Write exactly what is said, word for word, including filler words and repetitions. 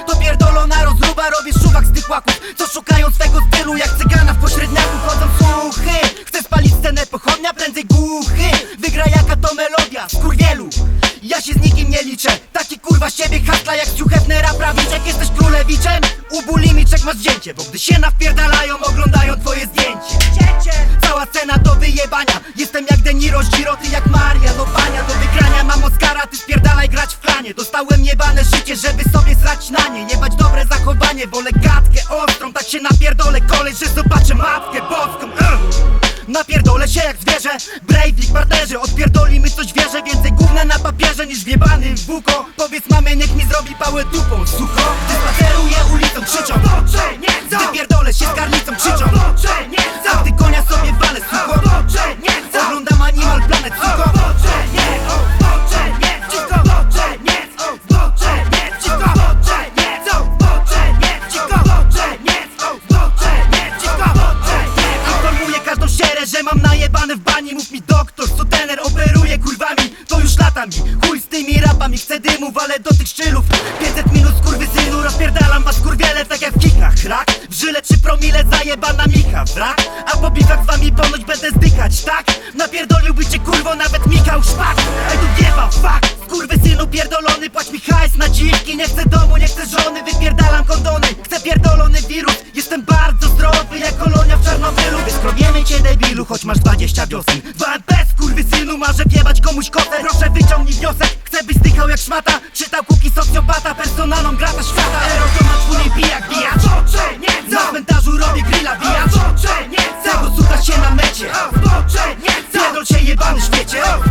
To pierdolona rozruba, robię szuwak z tych łaków, co szukają swego stylu jak cygana w pośredniaku. Chodzą słuchy, chcę spalić scenę pochodnia, prędzej głuchy. Wygra jaka to melodia, skurwielu. Ja się z nikim nie liczę, taki kurwa siebie hasla jak Hugh Hefnera prawić. Jak jesteś królewiczem, u bulimiczek masz zdjęcie, bo gdy się nawpierdalają, oglądają twoje zdjęcie. Cała scena do wyjebania, jestem jak De Niro, Giro, ty jak Maria. No bania do wygrania, mam Oscara, ty spierdalaj grać w klanie. Dostałem jebane życie, żeby sobie srać na nie. Jebać dobre zachowanie, wolę gadkę ostrą. Tak się napierdolę koleś, że zobaczę matkę boską. uh. Napierdolę się jak zwierzę, Breivik, partnerzy. Odpierdolimy coś wierzę, więcej gówna na papierze niż wjebany w buko. Powiedz mamie, niech mi zrobi pałę dupą, suko. Gdy spaceruję ulicą, krzyczą gdy pierdolę się z garnicą, krzyczą a ty konia sobie walę, suko. Oglądam Animal Planet, suko. Że mam najebane w bani, mów mi doktor, co tener operuje kurwami. To już lata mi, chuj z tymi rapami, chcę dymów, ale do tych szczylów pięćset minut skurwysynu, rozpierdalam was kurwiele tak jak w kikach. Rak, w żyle trzy promile zajebana micha, wrak. A po bifach z wami ponoć będę zdychać, tak? Napierdoliłby cię kurwo nawet Michał Szpak. Ej tu wiewa, fuck, skurwysynu pierdolony, płać mi hajs na dziwki. Nie chcę domu, nie chcę żony, wypierdalam kondony. Chcę pierdolony wirus, jestem bardzo zdrowy jak kolonia w Czarnobylu. Wyskrobiemy cię debilu, choć masz dwadzieścia wiosen. dwa M P skurwysynu, marzę wjebać komuś kotę. Proszę wyciągnij wniosek, chcę byś zdychał jak szmata. Czytał kuki socjopata, personalną grata świata. Erotomat twój pijak, bijacz. Na cmentarzu robię grilla, bijacz. Tego słucha się na mecie. Pierdol się jebany świecie.